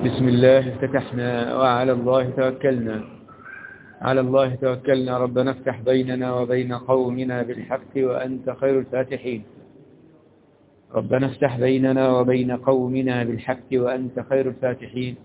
بسم الله افتتحنا وعلى الله توكلنا. على الله توكلنا. ربنا افتح بيننا وبين قومنا بالحق وأنت خير الفاتحين. ربنا افتح بيننا وبين قومنا بالحق وأنت خير الفاتحين.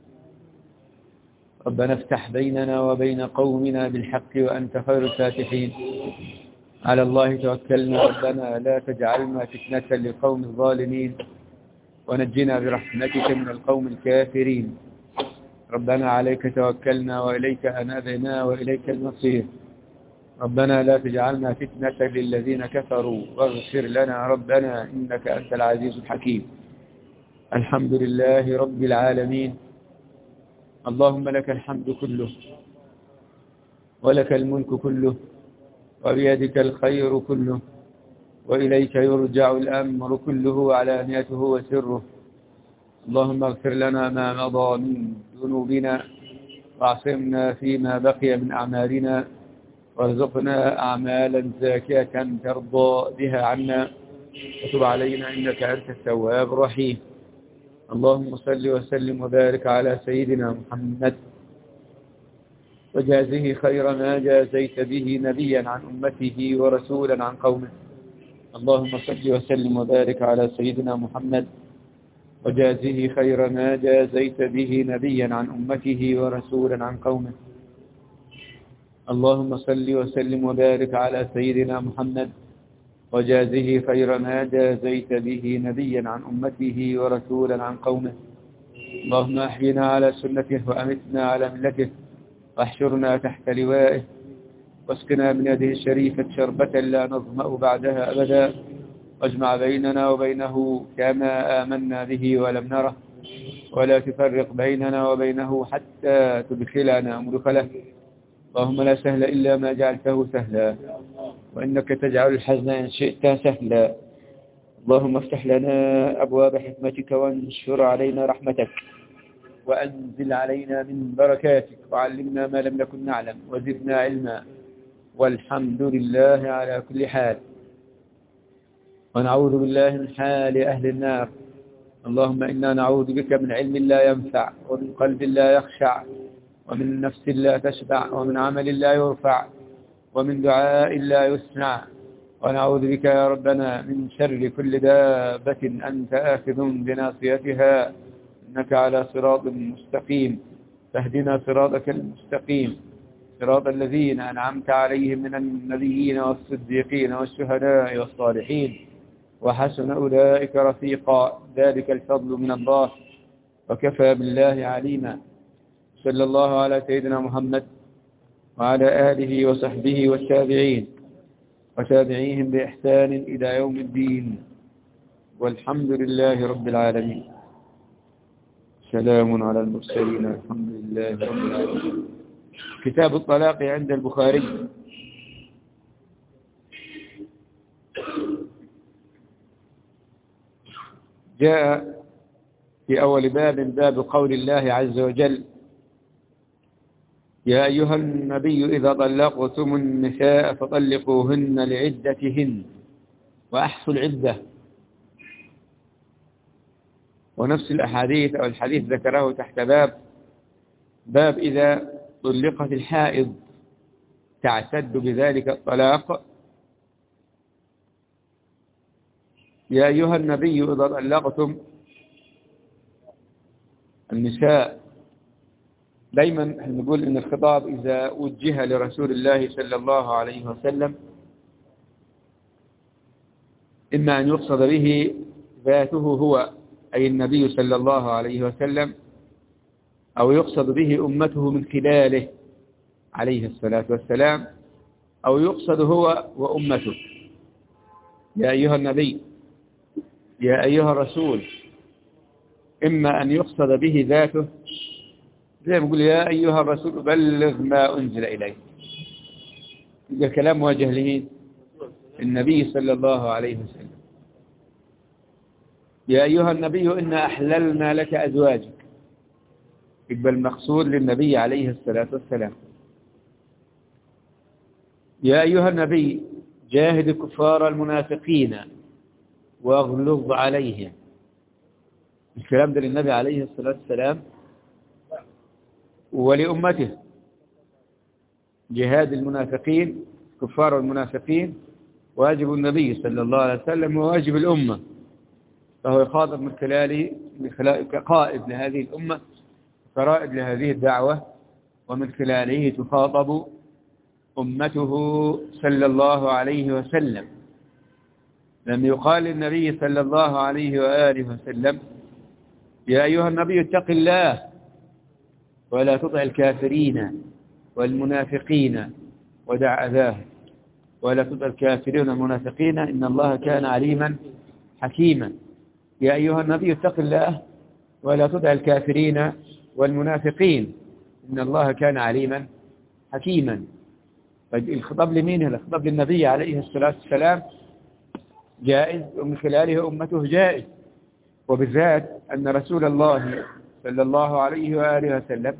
ربنا افتح بيننا وبين قومنا بالحق وأنت خير الفاتحين. على الله توكلنا. ربنا لا تجعلنا فتنة للقوم الظالمين ونجنا برحمتك من القوم الكافرين. ربنا عليك توكلنا وإليك أنابنا وإليك المصير. ربنا لا تجعلنا فتنة للذين كفروا واغفر لنا ربنا إنك أنت العزيز الحكيم. الحمد لله رب العالمين. اللهم لك الحمد كله ولك الملك كله وبيدك الخير كله وإليك يرجع الأمر كله علانيته وسره. اللهم اغفر لنا ما مضى من ذنوبنا واعصمنا فيما بقي من أعمالنا وارزقنا أعمالا زاكية ترضى بها عنا وتب علينا إنك أنت التواب الرحيم. اللهم صل وسلم وبارك على سيدنا محمد وجازه خير ما جازيت به نبيا عن أمته ورسولا عن قومه. اللهم صل وسلم وبارك على سيدنا محمد وجازه خير ما جازيت به نبيا عن أمته ورسولا عن قومه. اللهم صل وسلم وبارك على سيدنا محمد وجازه خير ما جازيت به نبيا عن أمته ورسولا عن قومه. اللهم أحينا على سنته وأمتنا على ملته واحشرنا تحت لوائه واسقنا من يده الشريفة شربة لا نظمأ بعدها أبدا واجمع بيننا وبينه كما آمنا به ولم نره ولا تفرق بيننا وبينه حتى تدخلنا مدخله. اللهم لا سهل إلا ما جعلته سهلا وإنك تجعل الحزن إن شئت سهلا. اللهم افتح لنا أبواب حكمتك وانشر علينا رحمتك وأنزل علينا من بركاتك وعلمنا ما لم نكن نعلم وزدنا علما والحمد لله على كل حال. ونعوذ بالله من حال أهل النار. اللهم إنا نعوذ بك من علم لا ينفع ومن قلب لا يخشع ومن نفس لا تشبع ومن عمل لا يرفع ومن دعاء لا يسمع. ونعوذ بك يا ربنا من شر كل دابة أنت آخذ بناصيتها إنك على صراط مستقيم. فاهدنا صراطك المستقيم صراط الذين أنعمت عليهم من النبيين والصديقين والشهداء والصالحين وحسن أولئك رفيقا. ذلك الفضل من الله وكفى بالله عليما. صلى الله على سيدنا محمد وعلى آله وصحبه والتابعين وتابعيهم بإحسان إلى يوم الدين والحمد لله رب العالمين. سلام على المرسلين الحمد لله رب العالمين. كتاب الطلاق عند البخاري. جاء في أول باب قول الله عز وجل: يا أيها النبي إذا طلقتم النساء فطلقوهن لعدتهن وأحصوا العدة. ونفس الأحاديث أو الحديث ذكره تحت باب إذا طلقت الحائض تعتد بذلك الطلاق. يا أيها النبي إذا طلقتم النساء. دايما نقول إن الخطاب إذا وجه لرسول الله صلى الله عليه وسلم إما أن يقصد به ذاته هو أي النبي صلى الله عليه وسلم أو يقصد به أمته من خلاله عليه الصلاة والسلام أو يقصد هو وأمته. يا أيها النبي يا أيها الرسول إما أن يقصد به ذاته زي ما يقول يا أيها الرسول بلغ ما أنزل إليك. يبقى كلام موجه لمين؟ النبي صلى الله عليه وسلم. يا أيها النبي إنا أحللنا لك أزواجك. يبقى المقصود للنبي عليه الصلاة والسلام. يا أيها النبي جاهد كفار المنافقين واغلظ عليهم. الكلام ده للنبي عليه الصلاة والسلام ولأمته. جهاد المنافقين كفار المنافقين واجب النبي صلى الله عليه وسلم وواجب الأمة، فهو يخاطب من خلال كقائد لهذه الأمة كرائد لهذه الدعوة، ومن خلاله تخاطب أمته صلى الله عليه وسلم. لم يقال للنبي صلى الله عليه وآله وسلم يا أيها النبي اتق الله ولا تطع الكافرين والمنافقين ودع أذاه، ولا تطع الكافرين والمنافقين إن الله كان عليما حكيما. يا أيها النبي اتق الله ولا تطع الكافرين والمنافقين إن الله كان عليما حكيما. الخطاب لمين؟ الخطاب للنبي عليه الصلاة والسلام جائز، ومن خلاله أمته جائز، وبالذات أن رسول الله صلى الله عليه وآله وسلم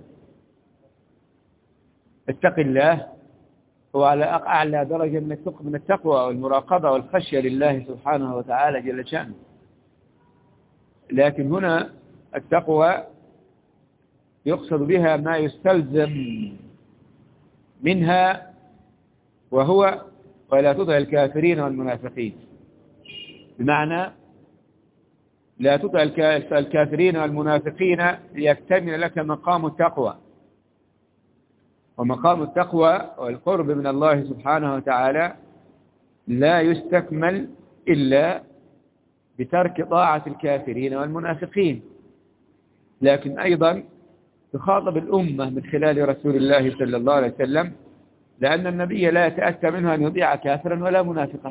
اتق الله هو على أعلى درجة من التقوى والمراقبة والخشية لله سبحانه وتعالى جل شأنه. لكن هنا التقوى يقصد بها ما يستلزم منها، وهو ولا تطع الكافرين والمنافقين، بمعنى لا تطع الكافرين والمنافقين ليكتمل لك مقام التقوى. ومقام التقوى والقرب من الله سبحانه وتعالى لا يستكمل إلا بترك طاعة الكافرين والمنافقين. لكن أيضا تخاطب الأمة من خلال رسول الله صلى الله عليه وسلم، لأن النبي لا يتأتى منه أن يطيع كافرا ولا منافقا.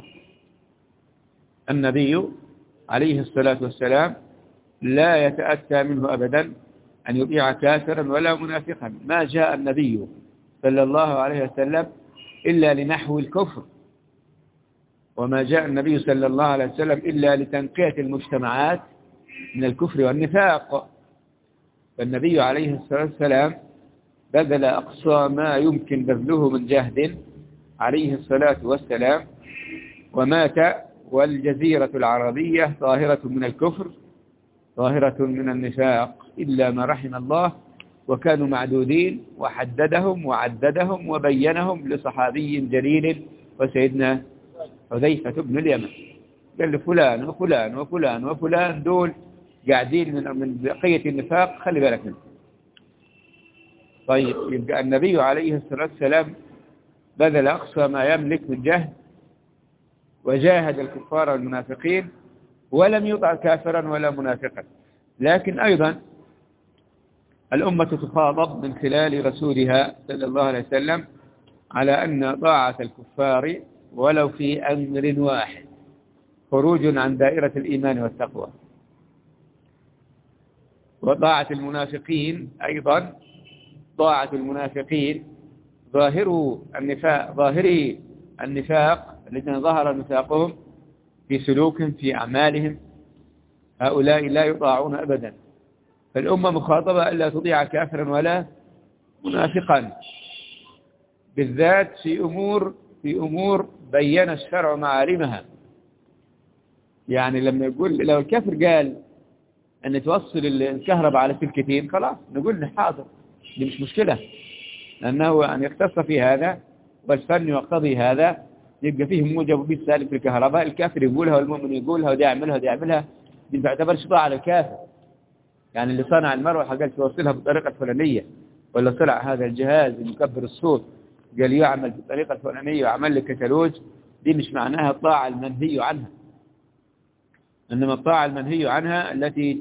النبي عليه الصلاة والسلام لا يتأتى منه أبدا أن يطيع كافرا ولا منافقا. ما جاء النبي صلى الله عليه وسلم إلا لنحو الكفر، وما جاء النبي صلى الله عليه وسلم إلا لتنقية المجتمعات من الكفر والنفاق. فالنبي عليه الصلاة والسلام بذل أقصى ما يمكن بذله من جهد عليه الصلاة والسلام، ومات والجزيرة العربية ظاهرة من الكفر ظاهرة من النفاق إلا ما رحم الله، وكانوا معدودين، وحددهم وعددهم وبينهم لصحابي جليل وسيدنا حذيفة بن اليمن. قال له فلان وفلان وفلان وفلان دول قاعدين من بقية النفاق، خلي بالك منه. طيب، يبقى النبي عليه الصلاة والسلام بذل أقصى ما يملك من جهد، وجاهد الكفار والمنافقين، ولم يطع كافرا ولا منافقا. لكن أيضا الأمة تخاطب من خلال رسولها صلى الله عليه وسلم على أن طاعة الكفار ولو في أمر واحد خروج عن دائرة الإيمان والتقوى، وطاعة المنافقين أيضا طاعة المنافقين ظاهري النفاق الذين ظهر نفاقهم في سلوكهم في أعمالهم، هؤلاء لا يطاعون أبدا. فالأمة مخاطبة ألا تطيع كافرا ولا منافقا، بالذات في أمور بين الشرع معالمها. يعني لما يقول لو الكافر قال أن توصل الكهرباء على سلكتين، خلاص نقول له حاضر، دي مش مشكلة، لأنه أن يختص في هذا والفن يقتضي هذا، يبقى فيه موجب وفيه سالب في الكهرباء، الكافر يقولها والمؤمن يقولها ودي يعملها ودي يعملها، دي ما تعتبرش طاعة على الكافر. يعني اللي صنع المروحة قال توصلها بالطريقة الفلانية، ولا صنع هذا الجهاز المكبر الصوت قال يعمل بالطريقة الفلانية وعمل لك كتالوج، دي مش معناها الطاعة المنهي عنها. إنما الطاعة المنهي عنها التي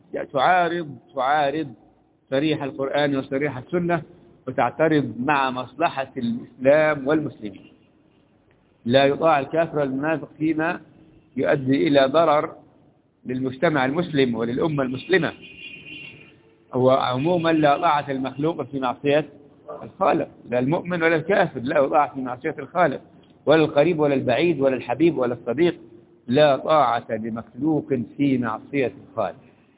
تعارض صريح القرآن وصريح السنة، وتعترض مع مصلحة الإسلام والمسلمين. لا يطاع الكافر والمنافق فيما يؤدي إلى ضرر للمجتمع المسلم وللأمة المسلمة. هو عموما لا طاعة المخلوق في معصية الخالق، لا المؤمن ولا الكافر لا يطاع في معصية الخالق، ولا القريب ولا البعيد ولا الحبيب ولا الصديق، لا طاعة لمخلوق في معصية الخالق.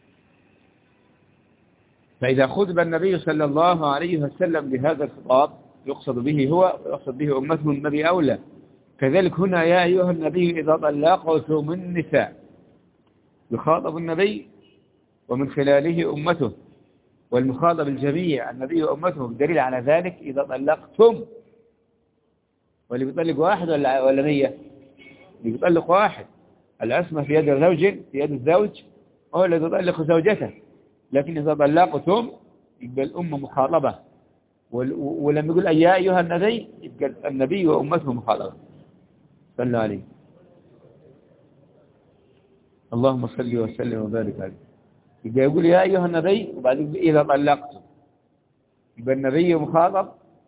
فإذا خطب النبي صلى الله عليه وسلم بهذا الخطاب يقصد به هو ويقصد به أمته النبي أولى. كذلك هنا يا أيها النبي إذا طلقتم النساء، يخاطب النبي ومن خلاله أمته، والمخاطب الجميع النبي وأمته. الدليل على ذلك إذا طلقتم، واللي بيطلق واحد ولا 100؟ اللي بيطلق واحد. العصمة في يد الزوج، في يد الزوج هو الذي يطلق زوجته. لكن إذا طلقتم يبقى الأمة مخاطبة، ولما يقول يا أيها النبي يبقى النبي وأمته مخاطبة. صلى عليه. اللهم صل وسلم وبارك عليه. يبقى يقول يا أيها النبي وبعدين إذا طلقتم، يبقى النبي مخاطب،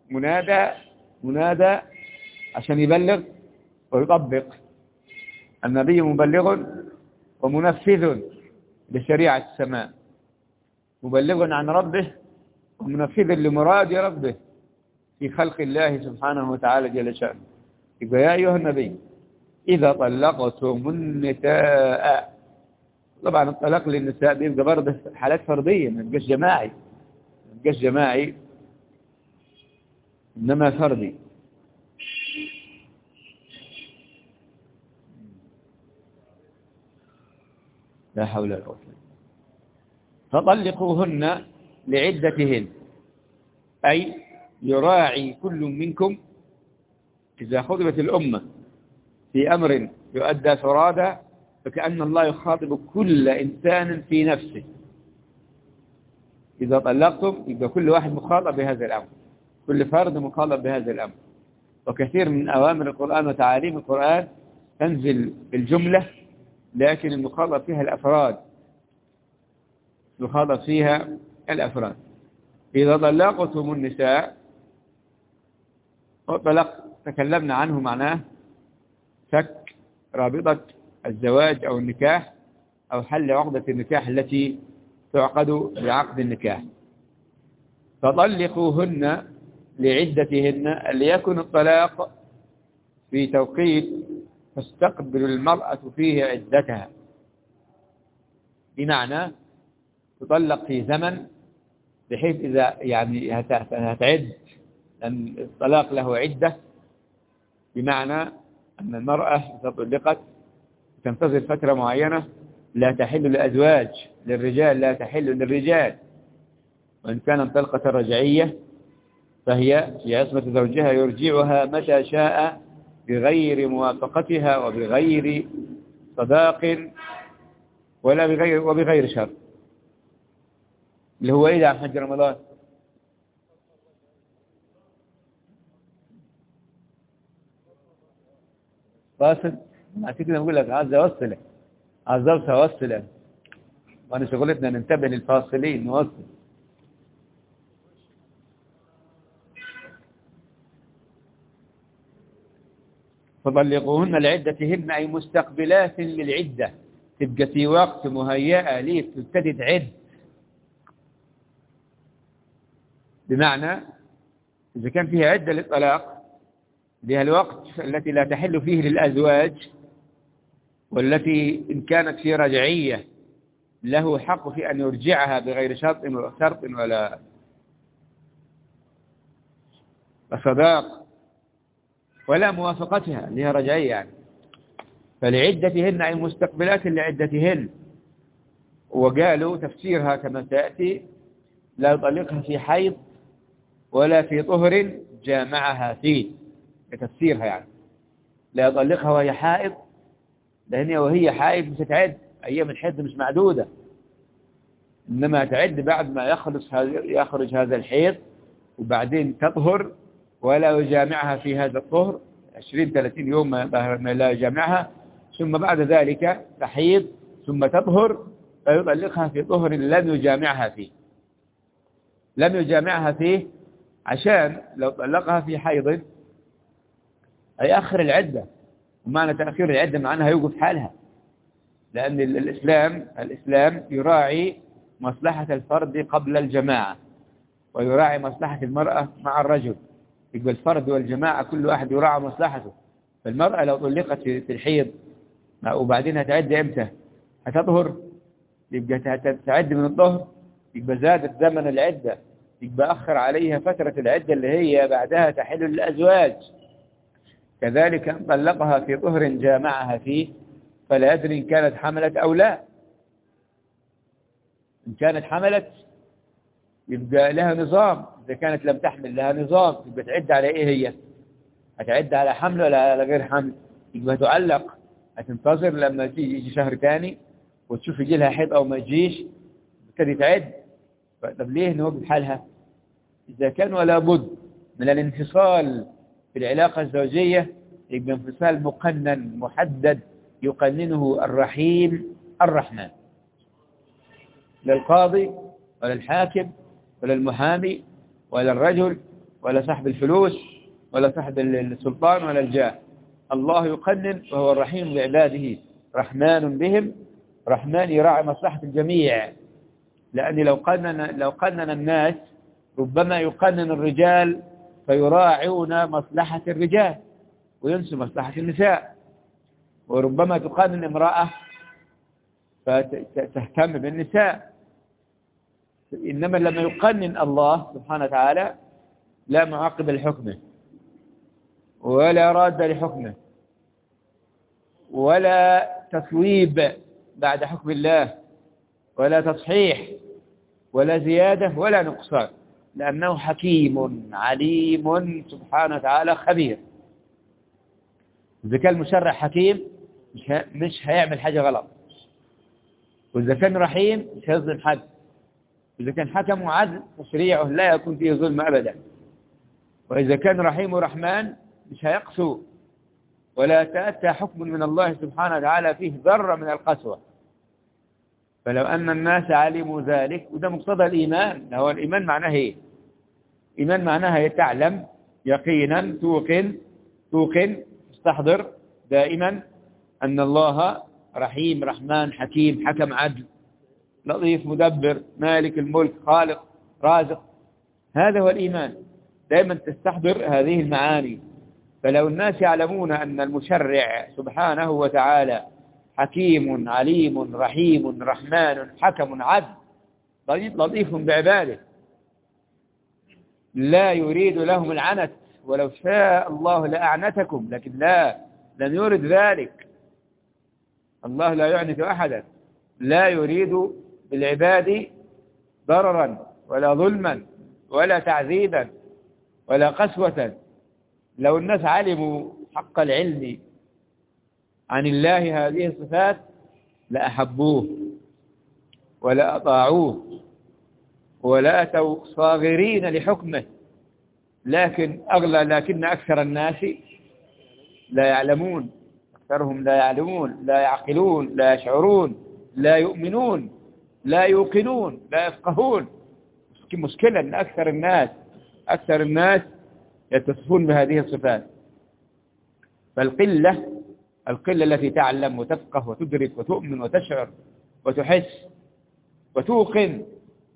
منادى عشان يبلغ ويطبق. النبي مبلغ ومنفذ لشريعة السماء، مبلغ عن ربه ومنفذ لمراد ربه في خلق الله سبحانه وتعالى جل شأنه. يبقى يا أيها النبي إذا طلقتم النساء. طبعا الطلاق للنساء بيبقى برضه حالات فردية، ما يبقاش جماعي، إنما فردي. لا حول ولا قوة. فطلقوهن لعدتهن، أي يراعي كل منكم إذا خطبت الأمة في أمر يؤدى فرادى فكأن الله يخاطب كل إنسان في نفسه. إذا طلقتم يبقى كل واحد مخاطب بهذا الأمر، كل فرد مخاطب بهذا الأمر. وكثير من أوامر القرآن وتعاليم القرآن تنزل بالجملة، لكن المخاطب فيها الأفراد، مخاطب فيها الأفراد. إذا طلقتم النساء، طلق تكلمنا عنه، معناه فك رابطة الزواج أو النكاح، أو حل عقدة النكاح التي تعقد بعقد النكاح. فطلقوهن لعدتهن، ليكن الطلاق في توقيت تستقبل المرأة فيه عدتها، بمعنى تطلق في زمن بحيث إذا يعني هتعد، أن الطلاق له عدة، بمعنى أن المرأة إذا طلقت تنتظر فترة معينة لا تحل للأزواج، للرجال لا تحل للرجال. وإن كانت طلقة رجعية فهي في عصمة زوجها يرجعها متى شاء بغير موافقتها وبغير صداق وبغير شرط. اللي هو إيه ده عن حج رمضان؟ فاصل. عشان كده بقول لك عايز اوصلك، وانا شغلتنا ننتبه للفاصلين نوصل. فطلقوهن لعدتهن، أي مستقبلات للعدة، تبقى في وقت مهيئة ليك تبتدي تعد. بمعنى إذا كان فيها عدة للطلاق، لها الوقت التي لا تحل فيه للأزواج، والتي إن كانت في رجعية له حق في أن يرجعها بغير شرط ولا صداق ولا موافقتها، لها رجعية يعني. فلعدتهن أي مستقبلات لعدتهن. وقالوا تفسيرها كما تأتي: لا يطلقها في حيض ولا في طهر جامعها فيه. تفسيرها يعني لا يطلقها وهي حائض، لأن وهي حائض مش هتعد، أيام الحيض مش معدودة، إنما تعد بعد ما يخرج هذا الحيض، وبعدين تطهر ولا يجامعها في هذا الطهر 20-30 يوم ما لا يجامعها، ثم بعد ذلك تحيض ثم تطهر فيطلقها في طهر لم يجامعها فيه، عشان لو طلقها في حيض هيأخر العدة. ومعنى تأخير العدة معناها يوقف حالها، لأن الإسلام يراعي مصلحة الفرد قبل الجماعة، ويراعي مصلحة المرأة مع الرجل. يبقى الفرد والجماعة كل واحد يراعي مصلحته. فالمرأة لو طلقت في الحيض وبعدين هتعد امتى؟ هتطهر، يبقى تعد من الطهر، يبقى زادت زمن العدة، يبقى أخر عليها فترة العدة اللي هي بعدها تحل للأزواج. كذلك أن طلقها في طهر جامعها فيه فلا يدري إن كانت حملت أو لا. إن كانت حملت يبقى لها نظام، إذا كانت لم تحمل لها نظام، يبقى تعد على إيه هي؟ هتعد على حمل ولا على غير حمل؟ يبقى تعلق، هتنتظر لما يجي شهر تاني وتشوف يجي لها حيض أو ما يجيش تبتدي تعد. طب ليه نوقف حالها؟ إذا كان ولا بد من الانفصال في العلاقة الزوجية يبقى انفصال مقنن محدد يقننه الرحيم الرحمن، لا القاضي ولا الحاكم ولا المحامي ولا الرجل ولا صاحب الفلوس ولا صاحب السلطان ولا الجاه. الله يقنن وهو الرحيم بعباده، رحمن بهم، رحمن يراعي مصلحة الجميع. لأن لو قنن الناس ربما يقنن الرجال فيراعون مصلحة الرجال وينسوا مصلحة النساء، وربما تقنن امرأة فتهتم بالنساء. إنما لما يقنن الله سبحانه وتعالى لا معقب لحكمه ولا راد لحكمه ولا تصويب بعد حكم الله ولا تصحيح ولا زيادة ولا نقصان، لأنه حكيم عليم سبحانه وتعالى خبير. إذا كان المشرع حكيم مش هيعمل حاجة غلط، وإذا كان رحيم مش هيظلم حد، إذا كان حكم وعدل تشريعه لا يكون فيه ظلم أبدا، وإذا كان رحيم ورحمن مش هيقسو ولا تأتى حكم من الله سبحانه وتعالى فيه ذرة من القسوة. فلو أن الناس علموا ذلك، وده مقتضى الإيمان. هو الإيمان معناه إيه؟ إيمان معناها تعلم يقينا، توقن تستحضر دائما أن الله رحيم رحمن حكيم حكم عدل لطيف مدبر مالك الملك خالق رازق. هذا هو الإيمان، دائما تستحضر هذه المعاني. فلو الناس يعلمون أن المشرع سبحانه وتعالى حكيم عليم رحيم رحمن حكم عدل لطيف بعباده لا يريد لهم العنت، ولو شاء الله لأعنتكم، لكن لا، لم يرد ذلك. الله لا يعنت أحدا، لا يريد بالعباد ضررا ولا ظلما ولا تعذيبا ولا قسوة. لو الناس علموا حق العلم عن الله هذه الصفات لأحبوه ولا أطاعوه ولا أتوا صاغرين لحكمه. لكن أكثر الناس لا يعلمون، أكثرهم لا يعلمون، لا يعقلون، لا يشعرون، لا يؤمنون، لا يوقنون، لا يفقهون. مشكلة أن أكثر الناس يتصفون بهذه الصفات. فالقلة التي تعلم وتفقه وتدرك وتؤمن وتشعر وتحس وتوقن،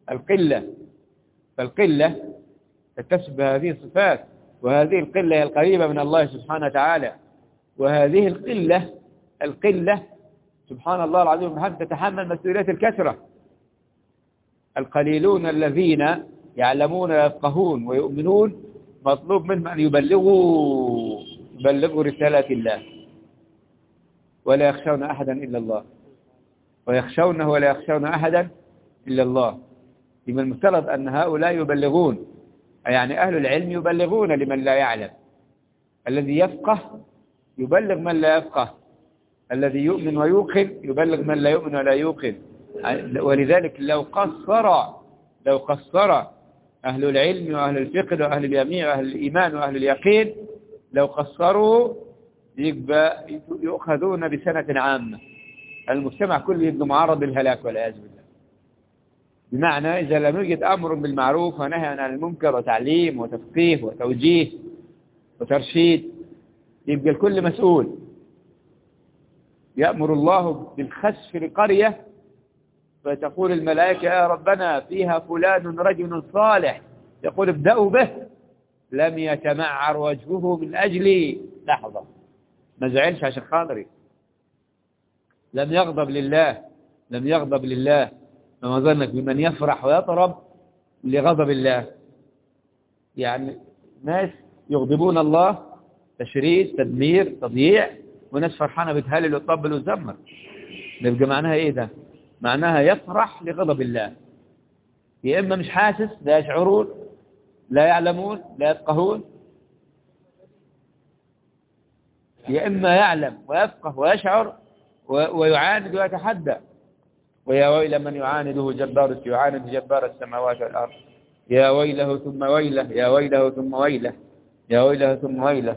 فالقلة تكتسب هذه الصفات، وهذه القلة هي القريبة من الله سبحانه وتعالى. وهذه القلة سبحان الله العظيم وبحمده تتحمل مسؤولية الكثرة. القليلون الذين يعلمون ويفقهون ويؤمنون مطلوب منهم أن يبلغوا رسالة الله، ولا يخشون أحدا إلا الله، ويخشونه ولا يخشون أحدا إلا الله. من المفترض أن هؤلاء يبلغون، يعني أهل العلم يبلغون لمن لا يعلم، الذي يفقه يبلغ من لا يفقه، الذي يؤمن ويوقن يبلغ من لا يؤمن ولا يوقن. ولذلك لو قصر أهل العلم وأهل الفقه وأهل اليمين وأهل الإيمان وأهل اليقين، لو قصروا يؤخذون بسنة عامة، المجتمع كله يبقى معرض للهلاك والعياذ بالله. بمعنى إذا لم يوجد أمر بالمعروف ونهي عن المنكر وتعليم وتفقيه وتوجيه وترشيد، يبقى الكل مسؤول. يأمر الله بالخسف لقرية فتقول الملائكة يا ربنا فيها فلان رجل صالح، يقول ابدأوا به، لم يتمعر وجهه من أجلي لحظة، ما زعلش عشان خاطري، لم يغضب لله. فما ظنك بمن يفرح ويطرب لغضب الله؟ يعني ناس يغضبون الله تشريد تدمير تضييع، وناس فرحانة بتهلل وتطبل وتزمر. نبقى معناها ايه ده؟ معناها يفرح لغضب الله. يا إما مش حاسس، لا يشعرون، لا يعلمون، لا يفقهون، يا إما يعلم ويفقه ويشعر ويعاند ويتحدى. ويا ويل من يعاند جبار السماوات والأرض، يا ويله ثم ويله، يا ويله ثم ويله، يا ويله ثم ويله.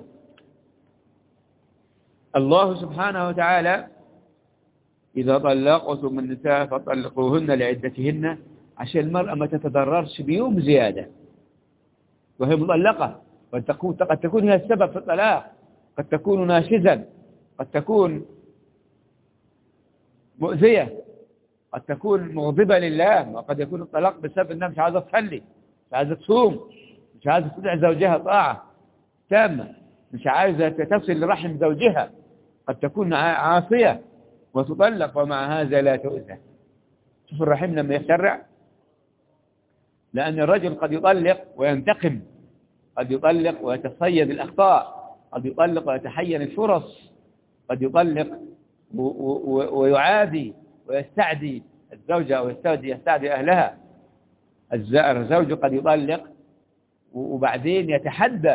الله سبحانه وتعالى إذا طلقتم النساء فطلقوهن لعدتهن، عشان المرأة ما تتضررش بيوم زيادة وهي مطلقة. قد تكون هي السبب في الطلاق، قد تكون ناشزا، قد تكون مؤذية، قد تكون مغضبة لله، وقد يكون الطلاق بسبب أنها مش عايزة تصلي، مش عايزة تصوم، مش عايزة تدع زوجها طاعة تامة، مش عايزة تصل لرحم زوجها. قد تكون عاصية وتطلق ومع هذا لا تؤذى. شوف الرحم لما يتسرع، لأن الرجل قد يطلق وينتقم، قد يطلق ويتصيد الأخطاء، قد يطلق ويتحين الفرص، قد يطلق ويعادي ويستعدي الزوجة أو يستعدي أهلها. الزوج قد يطلق وبعدين يتحدى،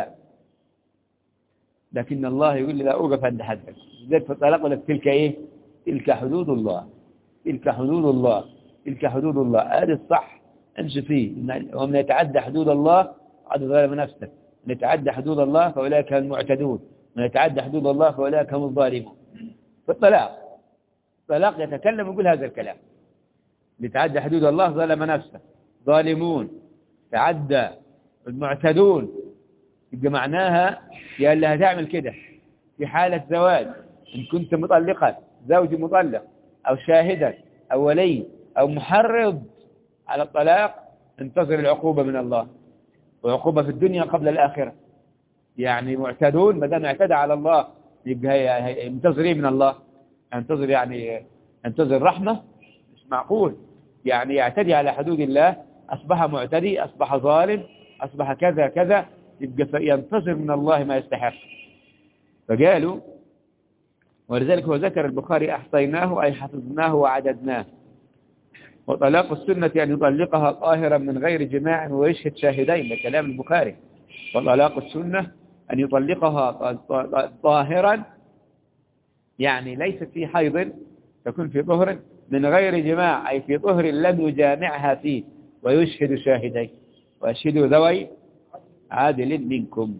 لكن الله يقول لي لا أوقف عند حدك. ذلك في الطلاق لك تلك إيه؟ تلك حدود الله، تلك حدود الله، تلك حدود الله. هذا الصح، امشي فيه. ومن يتعدى حدود الله قد ظلم نفسه. من يتعدى حدود الله فأولئك هم المعتدون، من يتعدى حدود الله فأولئك هم الظالمون. في الطلاق يتكلم ويقول هذا الكلام: يتعدى حدود الله ظلم نفسه، ظالمون، تعدى، المعتدون. يبقى معناها يا اللي هتعمل كده في حالة زواج، إن كنت مطلقا، زوج مطلق أو شاهدا أو ولي أو محرض على الطلاق، انتظر العقوبة من الله، وعقوبة في الدنيا قبل الآخرة. يعني معتدون، ما دام اعتدى على الله يبقى منتظرين من الله. انتظر يعني انتظر رحمة؟ مش معقول. يعني يعتدي على حدود الله، أصبح معتدي، أصبح ظالم، أصبح كذا كذا، يبقى ينتظر من الله ما يستحق. فقالوا، ولذلك هو ذكر البخاري: أحصيناه أي حفظناه وعددناه. وطلاق السنة أن يطلقها طاهرا من غير جماع ويشهد شاهدين، ده كلام البخاري. وطلاق السنة أن يطلقها طاهرا، يعني ليست في حيض، تكون في طهر، من غير جماع أي في طهر لم يجامعها فيه، ويشهد شاهدين، وأشهدوا ذوي عادل منكم.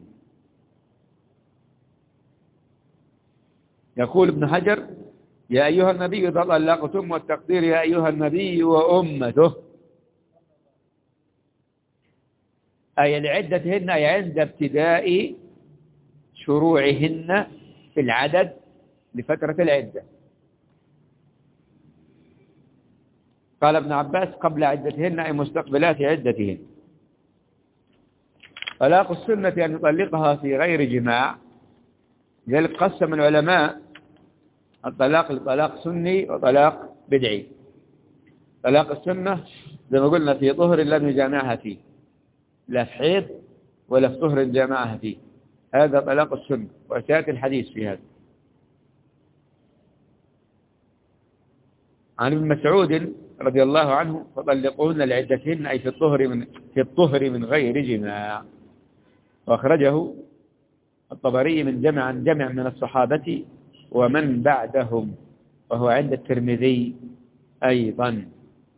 يقول ابن حجر: يا أيها النبي إذا طلقتم، والتقدير يا أيها النبي وأمته، أي لعدتهن، أي عند ابتداء شروعهن في العدد لفترة العدة. قال ابن عباس: قبل عدتهن أي مستقبلات عدتهن. طلاق السنة أن يطلقها في غير جماع. لذلك قسم العلماء الطلاق لطلاق سني وطلاق بدعي. طلاق السنة زي ما قلنا في طهر لم يجامعها فيه، لا في حيض ولا في طهر جامعها فيه، هذا طلاق السنة، وسيأتي الحديث في هذا. عن ابن مسعود رضي الله عنه: فطلقوهن لعدتهن أي في الطهر من غير جماع. وأخرجه الطبري من جمع من الصحابة ومن بعدهم، وهو عند الترمذي أيضا.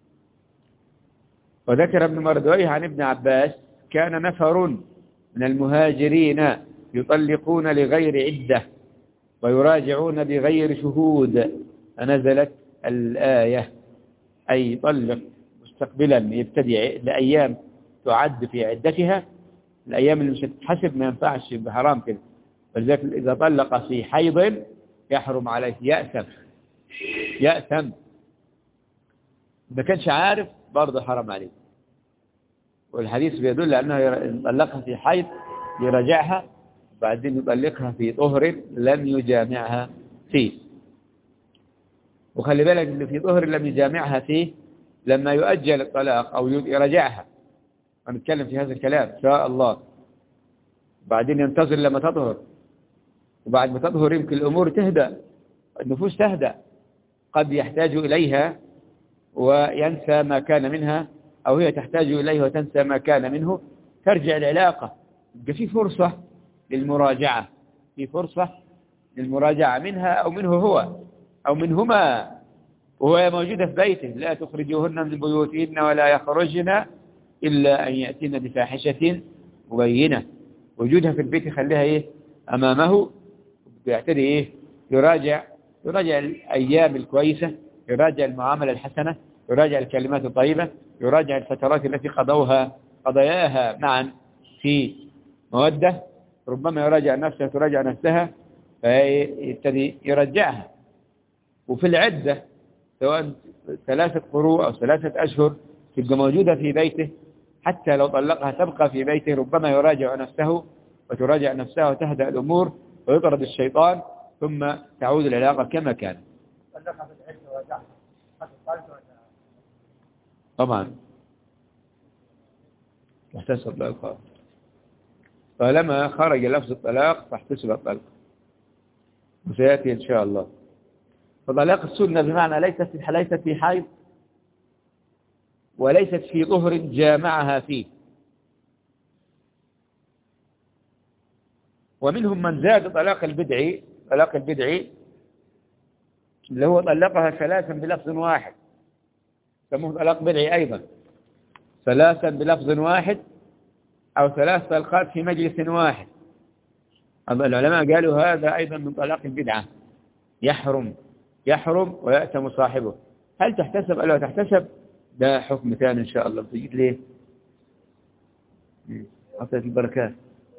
وذكر ابن مردويه عن ابن عباس: كان نفر من المهاجرين يطلقون لغير عدة ويراجعون بغير شهود، فنزلت الآية، أي طلق مستقبلا، يبتدي لأيام تعد في عدتها، الأيام اللي مش هتتحسب ما ينفعش، بحرام كده. ولذلك إذا طلق في حيض يحرم عليه، يأثم. ما كانش عارف برضه حرم عليه. والحديث بيدل أنه طلقها في حيض يراجعها، بعدين يطلقها في طهر لم يجامعها فيه. وخلي بالك إن في طهر لم يجامعها فيه لما يؤجل الطلاق أو يراجعها، ونتكلم في هذا الكلام إن شاء الله. بعدين ينتظر لما تطهر، وبعد ما تطهر يمكن الأمور تهدأ، النفوس تهدأ، قد يحتاج إليها وينسى ما كان منها، أو هي تحتاج إليه وتنسى ما كان منه، ترجع العلاقة. يبقى في فرصة للمراجعة، في فرصة للمراجعة منها أو منه هو أو منهما، وهو موجودة في بيته. لا تخرجوهن من بيوتهن ولا يخرجن إلا أن يأتين بفاحشة مبينة. وجودها في البيت يخليها إيه أمامه، يعتدي إيه، يراجع الأيام الكويسة، يراجع المعاملة الحسنة، يراجع الكلمات الطيبة، يراجع الفترات التي قضياها معا في مودة. ربما يراجع نفسه تراجع نفسها، فيبتدي يرجعها. وفي العدة سواء 3 قروء أو 3 أشهر تبقى موجودة في بيته، حتى لو طلقها تبقى في بيته. ربما يراجع نفسه وتراجع نفسها وتهدأ الأمور ويطرد الشيطان، ثم تعود العلاقة كما كان. طبعا احتسب الطلاق، فلما خرج لفظ الطلاق فاحتسب الطلاق، وسيأتي إن شاء الله. فطلاق السنة بمعنى ليست في حيض وليست في طهر جامعها فيه. ومنهم من زاد طلاق البدعي اللي هو طلقها 3 بلفظ واحد، سموه طلاق بدعي أيضا، 3 بلفظ واحد أو 3 طلقات في مجلس واحد. العلماء قالوا هذا أيضا من طلاق البدعة، يحرم ويأتم صاحبه. هل تحتسب أو لا تحتسب؟ ده حكم ثاني إن شاء الله. بتجيب ليه؟ أعطيت البركات.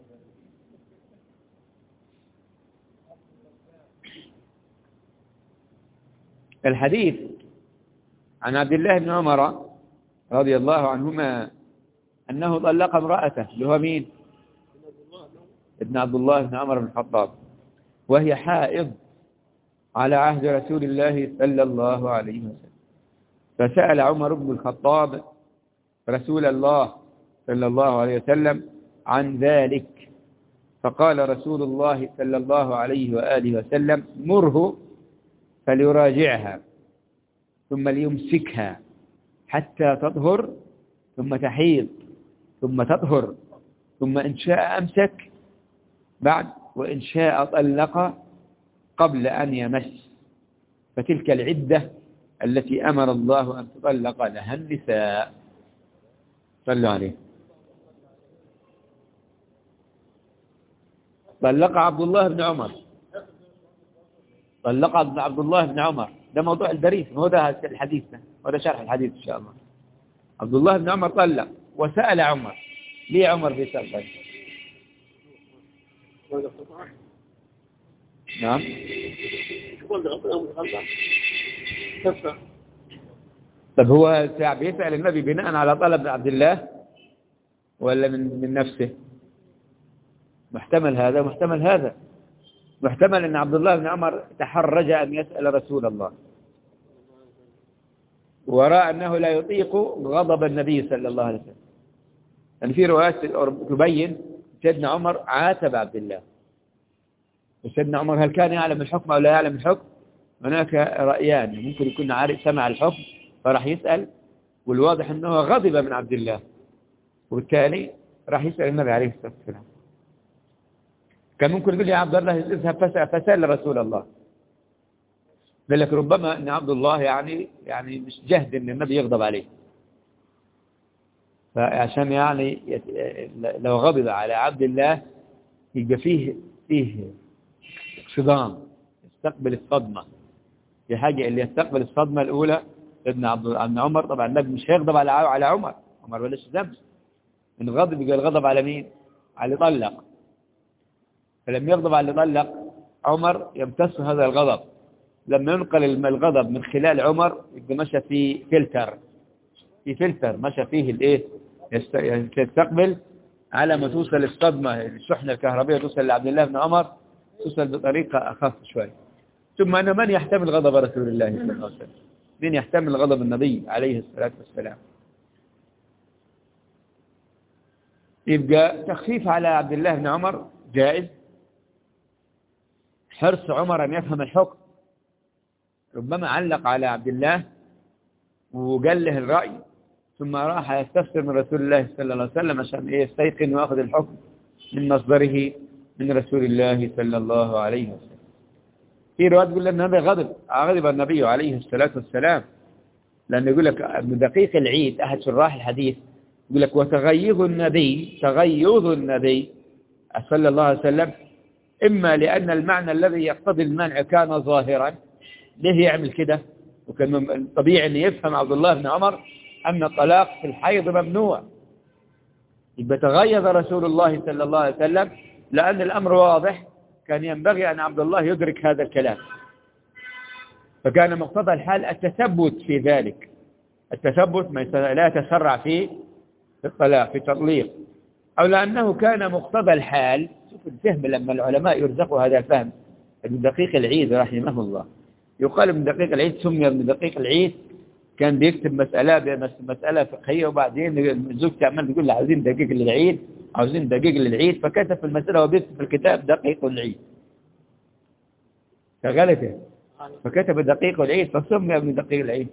الحديث عن عبد الله بن عمر رضي الله عنهما أنه طلق امرأته، اللي هو مين؟ ابن عبد الله بن عمر بن الخطاب، وهي حائض على عهد رسول الله صلى الله عليه وسلم. فسأل عمر بن الخطاب رسول الله صلى الله عليه وسلم عن ذلك، فقال رسول الله صلى الله عليه وآله وسلم: مره فليراجعها ثم ليمسكها حتى تطهر ثم تحيض ثم تطهر، ثم إن شاء أمسك بعد، وإن شاء طلق قبل أن يمس. فتلك العدة التي أمر الله أن تطلق لها النساء. صلوا عليه. طلق عبد الله بن عمر، طلق عبد الله بن عمر، ده موضوع الدريس، هو ده الحديث ده، وده شرح الحديث إن شاء الله. عبد الله بن عمر طلق وسأل عمر. ليه عمر بيسأل طيب؟ نعم. طب هو بيسأل النبي بناء على طلب عبد الله ولا من نفسه؟ محتمل هذا محتمل هذا. محتمل أن عبد الله بن عمر تحرج أن يسأل رسول الله، ورأى أنه لا يطيق غضب النبي صلى الله عليه وسلم. يعني في روايات تبين سيدنا عمر عاتب عبد الله، وسيدنا عمر هل كان يعلم الحكم أو لا يعلم الحكم؟ هناك رأيان، ممكن يكون عارف سمع الحكم فراح يسأل، والواضح أنه غضب من عبد الله، وبالتالي راح يسأل النبي عليه الصلاة والسلام. كان ممكن يقول يا عبد الله اذهب فسأل رسول الله، قال لك ربما أن عبد الله يعني مش جهد أن النبي يغضب عليه، فعشان يعني لو غضب على عبد الله يبقى فيه صدام، يستقبل الصدمة. في حاجة اللي يستقبل الصدمة الأولى ابن عمر. طبعا النبي مش هيغضب على عمر بلاش ذنب، من غضب يبقى الغضب على مين؟ على اللي طلق. فلما يغضب على اللي طلق عمر يمتص هذا الغضب. لما ينقل الغضب من خلال عمر يبقى مشى في فلتر مشى فيه الايه، يستقبل على ما توصل الصدمة، الشحنة الكهربية توصل لعبد الله بن عمر، توصل بطريقة أخف شوي. ثم أن من يحتمل غضب رسول الله صلى الله عليه وسلم؟ من يحتمل غضب النبي عليه الصلاة والسلام؟ يبقى تخفيف على عبد الله بن عمر جائز. حرص عمر أن يفهم الحكم، ربما علق على عبد الله وقال له الرأي، ثم راح يستفسر من رسول الله صلى الله عليه وسلم عشان يستيقن ويأخذ الحكم من مصدره من رسول الله صلى الله عليه وسلم. في رواية تقول لأن هذا غضب النبي عليه الصلاة والسلام، لأنه يقول لك ابن دقيق العيد أحد شراح الحديث يقول لك وتغيظ النبي صلى الله عليه وسلم إما لأن المعنى الذي يقتضي المنع كان ظاهرا، ليه يعمل كده؟ وكان طبيعي أن يفهم عبد الله بن عمر أن الطلاق في الحيض ممنوع، يبقى تغيظ رسول الله صلى الله عليه وسلم لأن الأمر واضح، كان ينبغي أن عبد الله يدرك هذا الكلام، فكان مقتضى الحال التثبت في ذلك، التثبت لا يتسرع في الطلاق في التطليق، أو لأنه كان مقتضى الحال. شوف الفهم لما العلماء يرزقوا هذا الفهم. ابن دقيق العيد رحمه الله يقال ابن دقيق العيد سمي ابن دقيق العيد، كان بيكتب مسألة فقهية، وبعدين زوجته عمال تقول له عاوزين دقيق للعيد، فكتب في المسألة وبيكتب في الكتاب دقيق العيد، فغلطه فكتب دقيق العيد فسمي ابن دقيق العيد.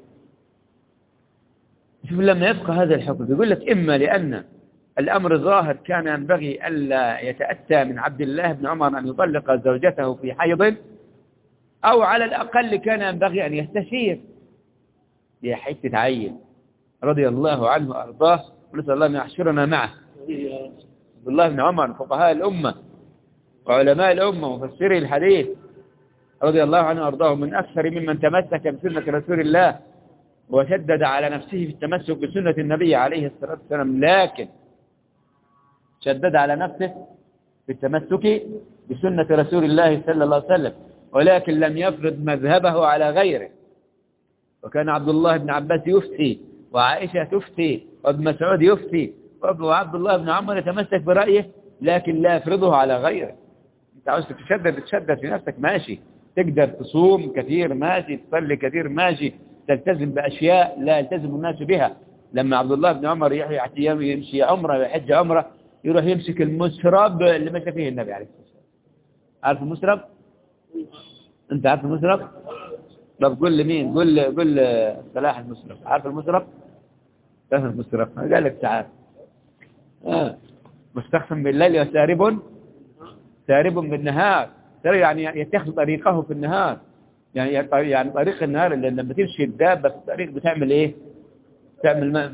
شوف لما يفقه هذا الحكم يقول لك إما لأن الأمر ظاهر كان ينبغي ألا يتأتى من عبد الله بن عمر أن يطلق زوجته في حيض، أو على الأقل كان ينبغي أن يستشير. يا حتة عين رضي الله عنه وأرضاه، ونسأل الله أن يحشرنا معه. عبد الله بن عمر فقهاء الأمة وعلماء الأمة ومفسري الحديث رضي الله عنه وأرضاه، من أكثر ممن تمسك بسنة رسول الله وشدد على نفسه في التمسك بسنة النبي عليه الصلاة والسلام، لكن شدد على نفسه في التمسك بسنة رسول الله صلى الله عليه وسلم، ولكن لم يفرض مذهبه على غيره. وكان عبد الله بن عباس يفتي، وعائشة تفتي، وابن مسعود يفتي، وعبد الله بن عمر يتمسك برأيه لكن لا يفرضه على غيره. انت عاوز تشدد في نفسك ماشي، تقدر تصوم كثير ماشي، تصلي كثير ماشي، تلتزم بأشياء لا يلتزم الناس بها. لما عبد الله بن عمر يمشي عمره ويحج عمره، يروح يمسك المسرب اللي مشى فيه النبي عليه الصلاة والسلام. عارف المسرب؟ انت عارف المسرب؟ طب قل لمين؟ قل صلاح المسرب. عارف المسرب؟ تعرف المسرب؟ قال لك تعال. مستخفم بالليل وسارب بالنهار. يعني يتخذ طريقه في النهار، يعني طريق النهار اللي لما تمشي الدابة في الطريق بتعمل ايه؟ تعمل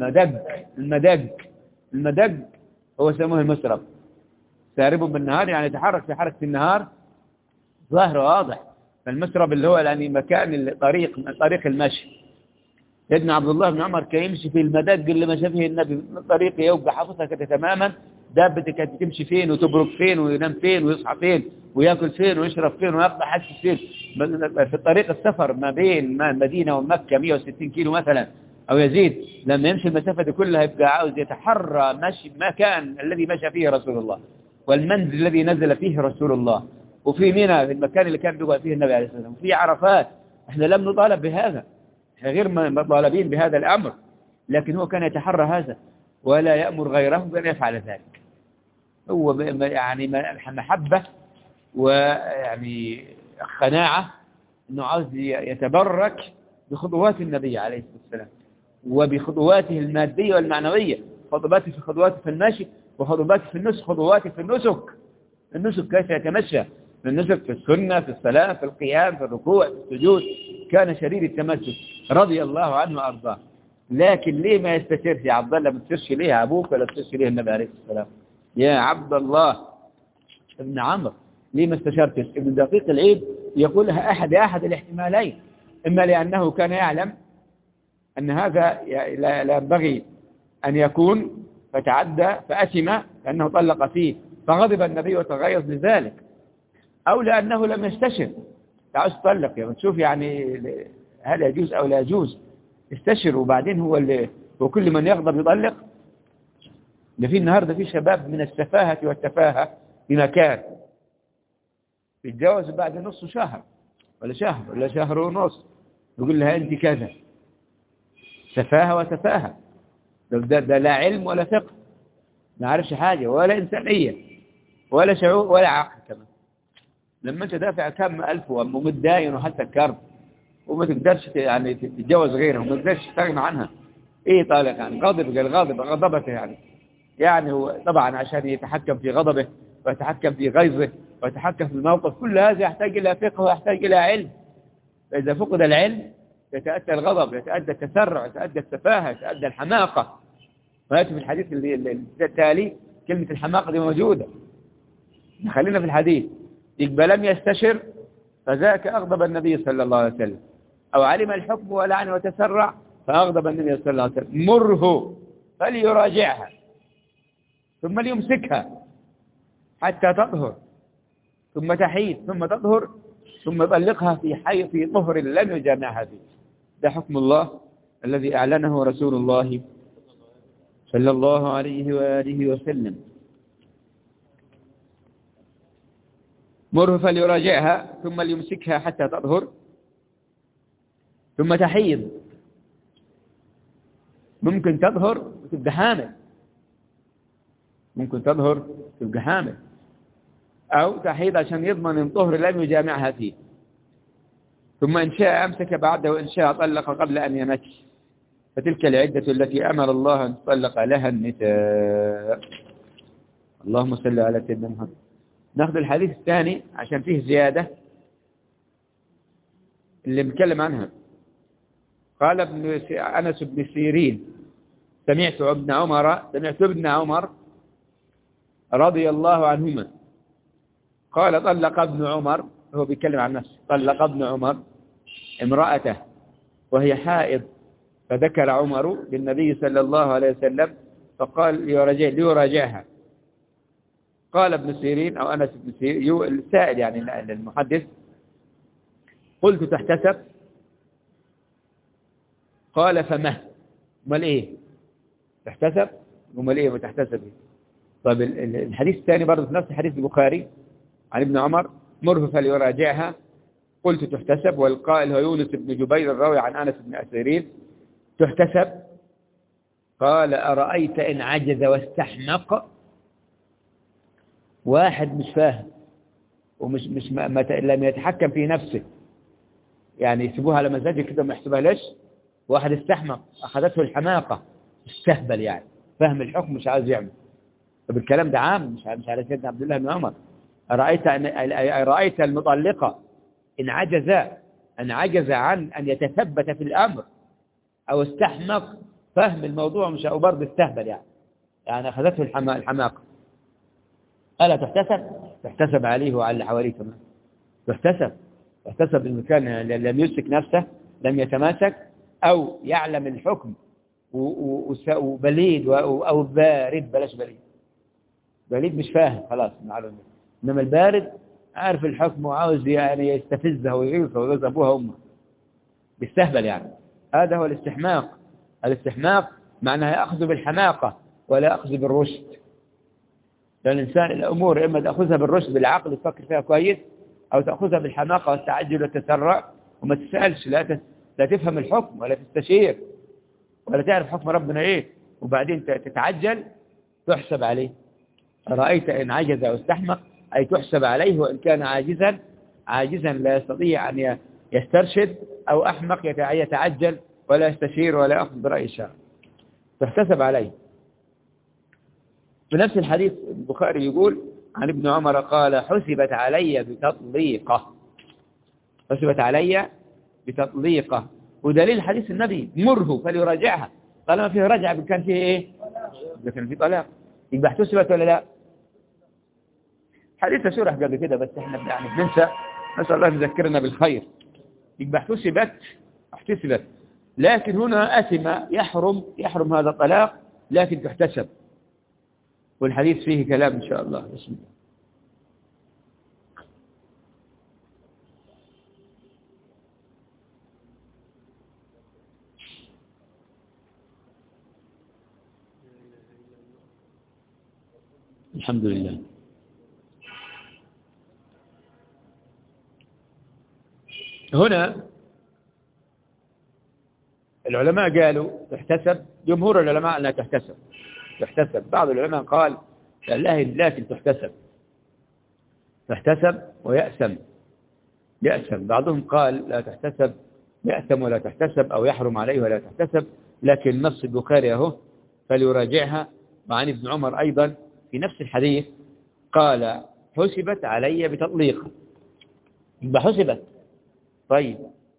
المدق هو سموه المسرب. سارب بالنهار يعني يتحرك في حركة النهار ظاهر واضح. فالمسرب اللي هو يعني مكان طريق المشي. سيدنا عبد الله بن عمر كان يمشي في المدق اللي مشى فيه النبي، الطريق يبقى حافظها كده تماما، دابته كانت تمشي فين وتبرك فين وينام فين ويصحى فين وياكل فين ويشرب فين ويقضي حاجته فين. في الطريق السفر ما بين المدينة ومكة 160 كيلو مثلا أو يزيد، لما يمشي المسافة دي كلها يبقى عاوز يتحرى مشي مكان الذي مشى فيه رسول الله، والمنزل الذي نزل فيه رسول الله، وفي منى في المكان اللي كان بيقعد فيه النبي عليه الصلاة والسلام، وفي عرفات. احنا لم نطالب بهذا، احنا غير مطالبين بهذا الأمر، لكن هو كان يتحرى هذا ولا يأمر غيره بأن يفعل ذلك. هو يعني محبة ويعني قناعة أنه عاوز يتبرك بخطوات النبي عليه الصلاة والسلام وبخطواته المادية والمعنوية، خطواته في المشي، وخطواته في النسك، خطواته في النسك كيف يتمشى في النسك، في السنة، في الصلاة، في القيام، في الركوع، في السجود، كان شديد التمسك رضي الله عنه وأرضاه. لكن ليه ما يستشيرش يا عبد الله؟ ما تستشير ليه أبوك ولا تستشير ليه النبي عليه الصلاة والسلام؟ يا عبد الله ابن عمرو ليه ما استشرتش؟ ابن دقيق العيد يقولها أحد الاحتمالين، إما لأنه كان يعلم أن هذا لا ينبغي أن يكون فتعدى فأثم لأنه طلق فيه فغضب النبي وتغيظ لذلك، أو لأنه لم يستشر. تعال تطلق يا تشوف يعني هل يجوز أو لا يجوز، استشر وبعدين هو كل من يغضب يطلق. ده في النهارده في شباب من السفاهة والتفاهة في مكان بيتجوز بعد نص شهر ولا شهر ونص، يقول لها أنت كذا. سفاهة وتفاهة، ده لا علم ولا فقه، ما عارفش حاجة ولا إنسانية ولا شعور ولا عقل كمان. لما أنت دافع كم ألف ومتداين وحتى الكرب وما تقدرش يعني تتجوز غيرها وما تقدرش تستغنى عنها. ايه طالق يعني غضب قال غضبته يعني هو طبعا عشان يتحكم في غضبه ويتحكم في غيظه ويتحكم في الموقف، كل هذا يحتاج إلى فقه ويحتاج إلى علم. فإذا فقد العلم يتأتى الغضب، يتأتى التسرع، يتأتى السفاهة، يتأتى الحماقة. ويأتي في الحديث التالي كلمة الحماقة دي موجودة. خلينا في الحديث. يقبل لم يستشر فذاك أغضب النبي صلى الله عليه وسلم، أو علم الحكم ولعن وتسرع فأغضب النبي صلى الله عليه وسلم. مره فليراجعها ثم ليمسكها حتى تطهر ثم تحيد ثم تطهر ثم يطلقها في طهر لم يجامعها فيه. ده حكم الله الذي أعلنه رسول الله صلى الله عليه وآله وسلم. مره فليراجعها ثم ليمسكها حتى تطهر ثم تحيض. ممكن تظهر وتبقى حامل، ممكن تظهر وتبقى حامل، أو تحيض عشان يضمن ان طهر لم يجامعها فيه. ثم إن شاء أمسك بعده وإن شاء طلق قبل أن يمس، فتلك العدة التي أمر الله أن تطلق لها النساء. اللهم صل على سيدنا محمد. ناخذ الحديث الثاني عشان فيه زيادة اللي بنتكلم عنها. قال أنس بن سيرين سمعت ابن عمر رضي الله عنهما قال طلق ابن عمر، هو بيتكلم عن نفسه، طلق ابن عمر امرأته وهي حائض، فذكر عمر للنبي صلى الله عليه وسلم فقال ليراجعها. قال ابن سيرين أو أنس بن سيرين السائل يعني المحدث: قلت تحتسب؟ قال فما امال ايه تحتسب؟ امال ايه وتحتسب؟ طيب الحديث الثاني برضه في نفس حديث البخاري عن ابن عمر: مره فليراجعها. قلت تحتسب، والقائل هو يونس بن جبير الراوي عن أنس بن سيرين: تحتسب. قال: أرأيت إن عجز واستحمق؟ واحد مش فاهم ومش لم يتحكم في نفسه، يعني يسيبوها على مزاجه كده وما يحسبها ليش. واحد استحمق أخذته الحماقة، استهبل يعني، فهم الحكم مش عايز يعمل. طب الكلام ده عام مش على سيدنا عبد الله بن عمر. أرأيت المطلقة إن عجز عن أن يتثبت في الأمر أو استحمق فهم الموضوع، مش أو برضه استهبل يعني أخذته الحماقة. ألا تحتسب عليه وعلى اللي حواليه كمان. تحتسب إن كان لم يمسك نفسه، لم يتماسك، أو يعلم الحكم وبليد أو بارد. بلاش بليد مش فاهم خلاص معلومة، إنما البارد عارف الحكم وعاوز يعني يستفزها ويغيظها ويغيظ أبوها وأمها، بيستهبل يعني. هذا هو الاستحماق. الاستحماق معناه يأخذ بالحماقة ولا يأخذ بالرشد. لأن الإنسان الأمور إما تأخذها بالرشد بالعقل تفكر فيها كويس، أو تأخذها بالحماقة والتعجل والتسرع وما تسألش، لا تفهم الحكم ولا تستشير ولا تعرف حكم ربنا إيه، وبعدين تتعجل تحسب عليه. رأيت إن عجز أو استحمق أي تحسب عليه، وإن كان عاجزا لا يستطيع أن يسترشد، أو أحمق يتعجل ولا يستشير ولا يأخذ برأي الشرع، تحتسب عليه. في نفس الحديث البخاري يقول عن ابن عمر قال: حسبت علي بتطليقة. ودليل حديث النبي: مره فليراجعها. طالما فيه رجع كان فيه ايه؟ كان فيه طلاق، يبقى احتسبت ولا لا؟ حديث شرح قبل كده بس احنا يعني بننسى، نسأل الله يذكرنا بالخير. يبقى احتسبت، لكن هنا أثم، يحرم هذا الطلاق، لكن تحتسب. والحديث فيه كلام إن شاء الله. بسم الله. الحمد لله. هنا العلماء قالوا تحتسب، جمهور العلماء لا تحتسب. بعض العلماء قال لا، لكن تحتسب ويأسم. بعضهم قال لا تحتسب يأثم ولا تحتسب أو يحرم عليه ولا تحتسب، لكن نص البخاري أهو فليراجعها. وعن ابن عمر أيضا في نفس الحديث قال حسبت علي بتطليق، يبقى حسبت. طيب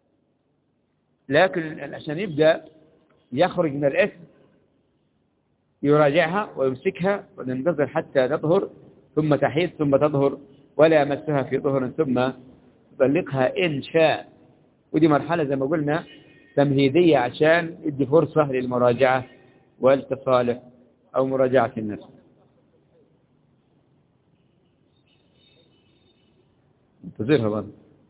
لكن عشان يبدأ يخرج من الإثم يراجعها ويمسكها وننتظر حتى تطهر ثم تحيض ثم تطهر، ولا يمسها في طهر ثم يطلقها إن شاء. ودي مرحلة زي ما قلنا تمهيدية عشان يدي فرصة للمراجعة والتصالح أو مراجعة النفس. انتظرها برضه.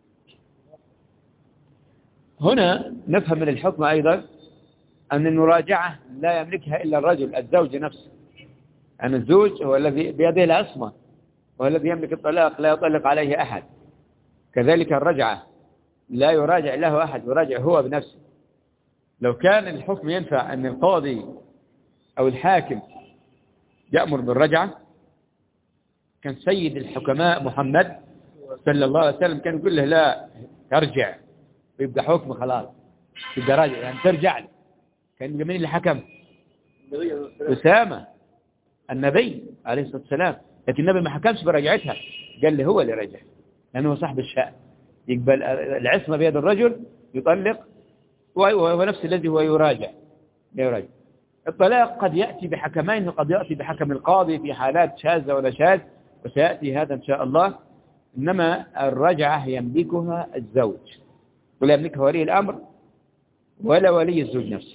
هنا نفهم من الحكم أيضا أن المراجعة لا يملكها إلا الرجل الزوج نفسه، أن الزوج هو الذي بيده العصمة، هو الذي يملك الطلاق، لا يطلق عليه أحد. كذلك الرجعة لا يراجع له أحد، يراجع هو بنفسه. لو كان الحكم ينفع أن القاضي أو الحاكم يأمر بالرجعة كان سيد الحكماء محمد صلى الله عليه وسلم كان يقول له لا ترجع، ويبقى حكم خلاص يبقى راجع، يعني ترجع له. كان مين اللي حكم؟ أسامة النبي عليه الصلاة والسلام، لكن النبي ما حكمش برجعتها، قال له هو اللي رجع لأنه هو صاحب الشأن. يقبل العصمة بيد الرجل يطلق، وهو نفس الذي هو يراجع. الطلاق قد يأتي بحكمين وقد يأتي بحكم القاضي في حالات شاذة ولا شاذ، وسيأتي هذا إن شاء الله. إنما الرجعة يملكها الزوج، ولا يملكها ولي الأمر ولا ولي الزوج نفسه،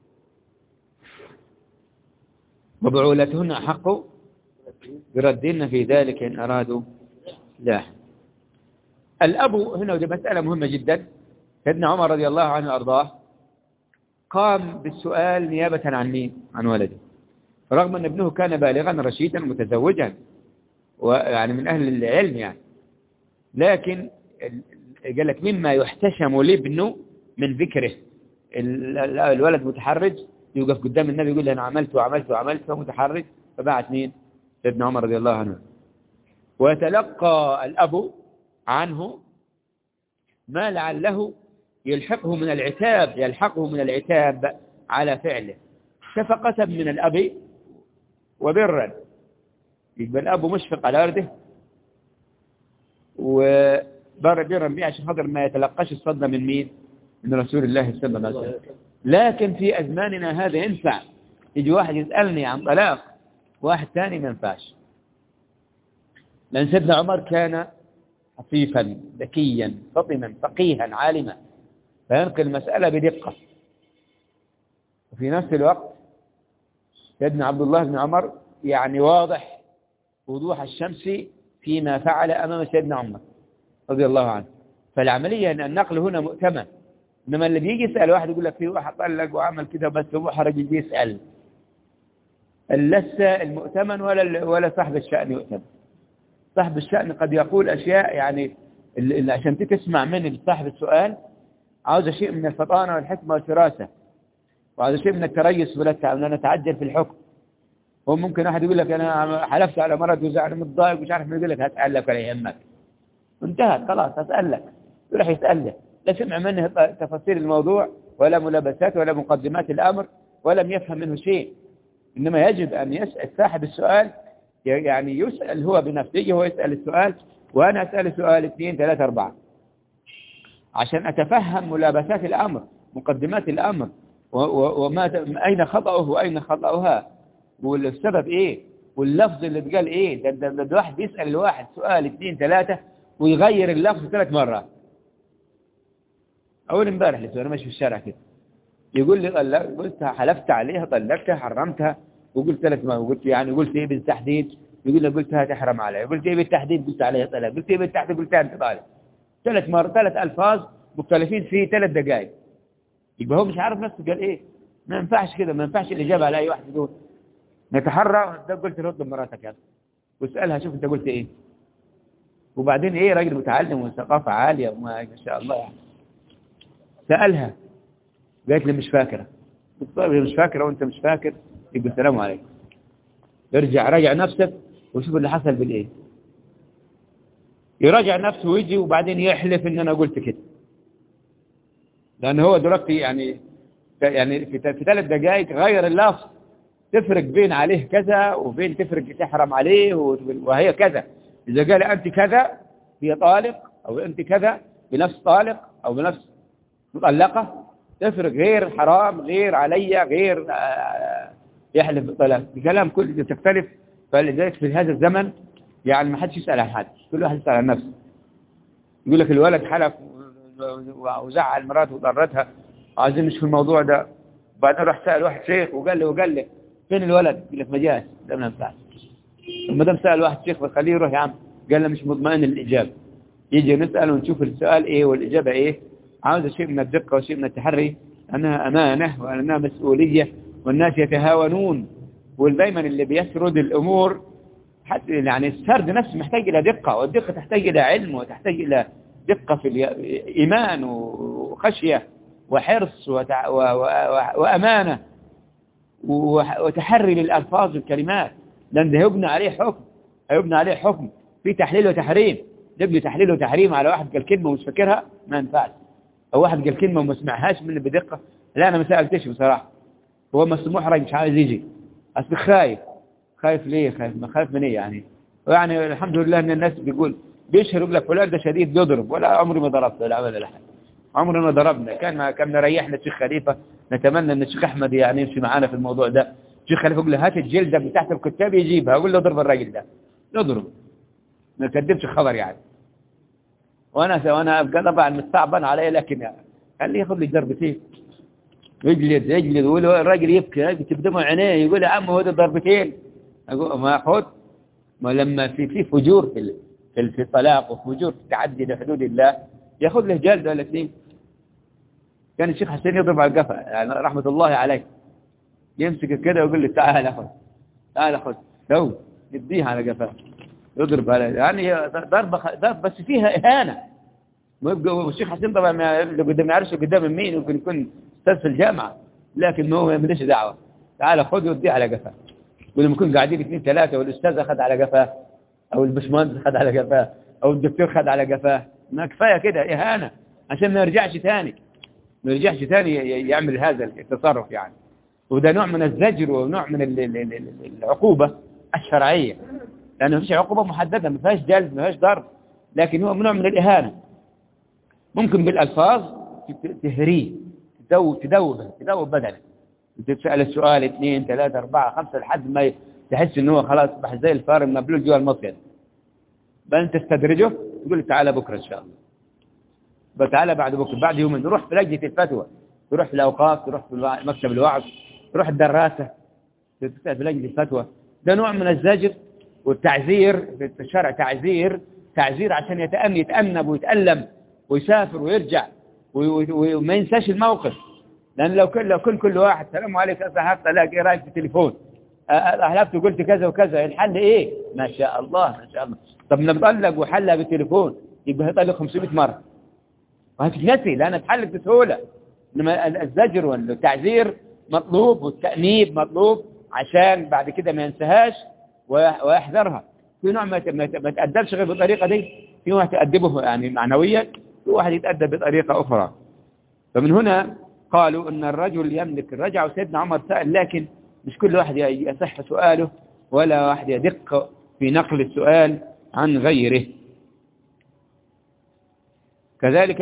وبعولتهن أحق بردهن في ذلك إن أرادوا لا. الأب هنا، ودي مسألة مهمة جدا، سيدنا عمر رضي الله عنه وأرضاه قام بالسؤال نيابة عن مين؟ عن ولده، رغم أن ابنه كان بالغا رشيدا متزوجا ويعني من أهل العلم يعني، لكن قال لك مما يحتشم لابنه من ذكره. الولد متحرج يوقف قدام النبي يقول له أنا عملت وعملت وعملت، متحرج، فبعت مين؟ سيدنا عمر رضي الله عنه. ويتلقى الأب عنه ما لعله يلحقه من العتاب على فعله، شفقة من الأب وبرا. يبقى الأب مشفق على ولده وبرا به عشان خاطر ما يتلقاش الصدمة من مين؟ من رسول الله صلى الله عليه وسلم. لكن في أزماننا هذا ينفع يجي واحد يسألني عن طلاق واحد ثاني ما ينفعش، لأن سيدنا عمر كان حفيفا ذكيا فطنا فقيها عالما، فينقل المسألة بدقة. وفي نفس الوقت سيدنا عبد الله بن عمر يعني واضح وضوح الشمس فيما فعل أمام سيدنا عمر رضي الله عنه. فالعملية أن النقل هنا مؤتمن، إنما اللي بيجي يسأل واحد يقول لك في واحد طلق وعمل كده بس هو حرج يجي يسأل، لسه المؤتمن ولا صاحب الشأن يؤتمن. صاحب الشأن قد يقول أشياء يعني اللي عشان تسمع من صاحب السؤال عاوز شيء من الفطانة والحكمة والفراسة، وعاوز شيء من التريث ولا نتعجل في الحكم. هو ممكن واحد يقول لك أنا حلفت على مرض وزعل متضايق مش عارف ما، يقول لك هسألك ولا يهمك، انتهت خلاص هسألك، يروح يسأله، لا سمع منه تفاصيل الموضوع ولا ملابسات ولا مقدمات الأمر ولم يفهم منه شيء. إنما يجب أن يسأل صاحب السؤال، يعني يسأل هو بنفسه، هو يسأل السؤال وأنا أسأل سؤال 2 3 4 عشان أتفهم ملابسات الأمر مقدمات الأمر أين خطأه وأين خطأها والسبب إيه واللفظ اللي اتقال إيه. ده واحد بيسأل الواحد سؤال 2 3 ويغير اللفظ 3 مرات. أول امبارح لسه أنا ماشي في الشارع كده يقول لي قلت حلفت عليها طلقتها حرمتها، وقلت 3 مرات، وقلت يعني قلت إيه بالتحديد؟ يقول لي قلتها تحرم عليها، قلت إيه بالتحديد؟ قلت عليها طلاق، قلت إيه بالتحديد؟ قلت أنت طالق. 3 مرات 3 ألفاظ مختلفين في 3 دقائق. يبقى هو مش عارف نفسه قال إيه. ما ينفعش كده، ما ينفعش الإجابة على أي واحد دول. نتحرى قلت رد مراتك يا واسألها شوف أنت قلت إيه. وبعدين إيه راجل متعلم وثقافة عالية وما شاء الله يعني. سألها قالت لي مش فاكرة. طيب مش فاكرة وأنت مش فاكر يقول السلام عليكم. راجع نفسك وشوف اللي حصل بالإيه. يراجع نفسه ويجي وبعدين يحلف إن أنا قلت كده. لأن هو دلوقتي يعني في 3 دقائق غير اللفظ، تفرق بين عليه كذا وبين تفرق تحرم عليه وهي كذا. إذا قال أنت كذا هي طالق، أو أنت كذا بنفس طالق أو بنفس مطلقة، تفرق غير حرام، غير علي، غير يحلف بالطلاق، الكلام كله تختلف. فلذلك في هذا الزمن يعني ما حدش يسأل عن حد، كل واحد يسأل عن نفسه. يقول لك الولد حلف وزعل مراته وضرتها، عايزين مش في الموضوع ده. بعدين راح سأل واحد شيخ وقال له فين الولد؟ يقول لك ما جاش. ده ما ينفعش. ما دام سأل واحد شيخ بخليه يروح يا عم، قال له مش مطمئن للإجابة. يجي نسأل ونشوف السؤال ايه والإجابة ايه. عاوز شيء من الدقة وشيء من التحري، أنها أمانة وأنها مسؤولية، والناس يتهاونون. ودايما اللي بيسرد الأمور حتى يعني السرد نفسه محتاج إلى دقة، والدقة تحتاج إلى علم، وتحتاج إلى دقة في الإيمان وخشية وحرص وأمانة وتحري للألفاظ والكلمات، لأن ده هيبنى عليه حكم في تحليل وتحريم. نبني تحليل وتحريم على واحد قال كلمة ومش فاكرها، ما ينفعش. أو واحد قال كلمة وما سمعهاش مني بدقة، لا أنا ما سألتش بصراحة، هو محرج مش عايز يجي، أصل خايف ليه؟ ما خايف من إيه يعني؟ يعني الحمد لله إن الناس بيشهروا لك فلان ده شديد بيضرب، ولا عمري ما ضربت ولا عمل ولا حاجة، عمرنا ما ضربنا. كان ريحنا الشيخ خليفة، نتمنى ان الشيخ احمد يعني يمشي معانا في الموضوع ده. الشيخ خليفة يقول له هات الجلدة بتاعت الكتاب يجيبها، اقول له اضرب الراجل ده، نضرب، ما كدبش خبر يعني. وانا ابقى طبعا مستعبن عليه، لكن يعني خليه ياخذ لي ضربتين، يجلد يقول الراجل يبكي تبدمه عينيه، يقول يا عم هو ده ضربتين، اقول ما اخذ. ما لما في فجور في الطلاق وفجور في التعدي لحدود الله، ياخذ له جلده ولا 2. كان الشيخ حسين يضرب على القفا يعني رحمة الله عليه، يمسك كده ويقول لي تعال خذ لو يديها على قفاه، يضرب على يعني ضرب بس فيها إهانة. والشيخ حسين طبعا ما يعرفش قدام مين، يمكن يكون أستاذ في الجامعة، لكن هو ما ليش دعوة، تعال خذ وديه على قفاه. ولما يكون قاعدين 2 3 والأستاذ أخذ على قفاه، أو البشمهندس أخذ على قفاه، أو الدكتور أخذ على قفاه، ما كفاية كده إهانة عشان ما يرجعش ثاني يعمل هذا التصرف يعني. وده نوع من الزجر ونوع من العقوبة الشرعية، لأنه ما فيش عقوبة محددة، ما فيهاش جلد، ما فيهاش ضرب، لكن هو نوع من الإهانة. ممكن بالألفاظ تهريه، تدوب بدنه، تسأل السؤال 2 3 4 5 لحد ما تحس إنه هو خلاص بح زي الفار المبلول جوا المصيد، بل تستدرجه، تقول تعالى بكرة إن شاء الله، تعالى بعد بكرة، بعد يومين نروح في لجنة الفتوى، تروح في الأوقاف، تروح في مكتب الوعظ، تروح الدراسة، تسأل في لجنة الفتوى. ده نوع من الزجر والتعزير في الشرع، تعزير عشان يتأنب ويتألم ويسافر ويرجع وما ينساش الموقف. لأن لو كل واحد سلام عليك أصحاب طلاق إيه رأيك في التليفون، أهلفت وقلت كذا وكذا، الحل إيه؟ ما شاء الله. طب نطلق وحلها بالتليفون يبقى هيطلق 500 مرة وهتتنسي، لأنها تحلق بسهولة. إنما الزجر والتعزير مطلوب، والتأنيب مطلوب عشان بعد كده ما ينساهاش ويحذرها. في نوع ما تأدبش غير بالطريقة دي، في واحد تأدبه يعني معنويا، في واحد يتأدب بطريقة أخرى. فمن هنا قالوا أن الرجل يملك الرجع. وسيدنا عمر سأل، لكن مش كل واحد يصح سؤاله، ولا واحد يدق في نقل السؤال عن غيره. كذلك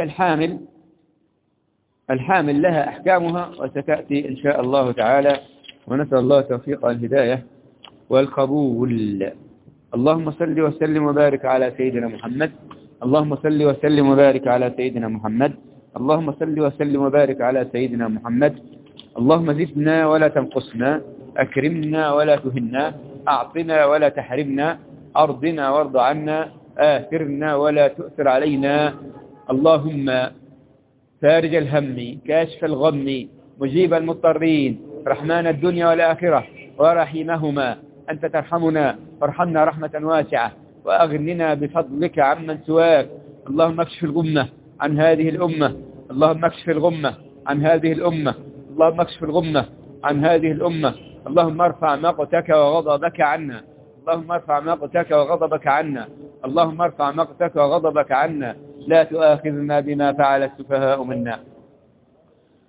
الحامل لها أحكامها وستأتي إن شاء الله تعالى، ونسأل الله التوفيق والهداية والقبول. اللهم صل وسلم وبارك على سيدنا محمد، اللهم صل وسلم وبارك على سيدنا محمد، اللهم صل وسلم وبارك على سيدنا محمد. اللهم زدنا ولا تنقصنا، أكرمنا ولا تهنا، أعطنا ولا تحرمنا، أرضنا وارض عنا، آثرنا ولا تؤثر علينا. اللهم فارج الهم، كاشف الغم، مجيب المضطرين، رحمن الدنيا والآخرة ورحيمهما، أنت ترحمنا فارحمنا رحمة واسعة، وأغننا بفضلك عمن سواك. اللهم اكشف الغمة عن هذه الأمة، اللهم اكشف الغمة عن هذه الأمة، اللهم اكشف الغمة عن هذه الأمة. اللهم ارفع مقتك وغضبك عنا، اللهم ارفع مقتك وغضبك عنا، اللهم ارفع مقتك وغضبك عنا. لا تؤاخذنا بما فعل السفهاء منا.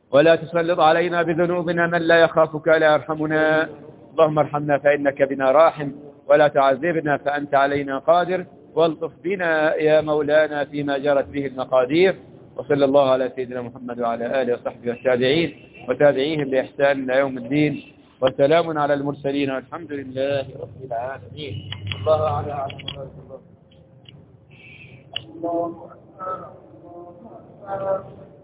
ولا تسلط علينا بذنوبنا من لا يخافك ولا يرحمنا. اللهم ارحمنا فإنك بنا راحم، ولا تعذبنا فأنت علينا قادر، والطف بنا يا مولانا فيما جرت به المقادير. وصلى الله على سيدنا محمد وعلى آله وصحبه والتابعين وتابعيهم بإحسان إلى يوم الدين، وسلام على المرسلين والحمد لله رب العالمين. الله أعلم. الله أكبر.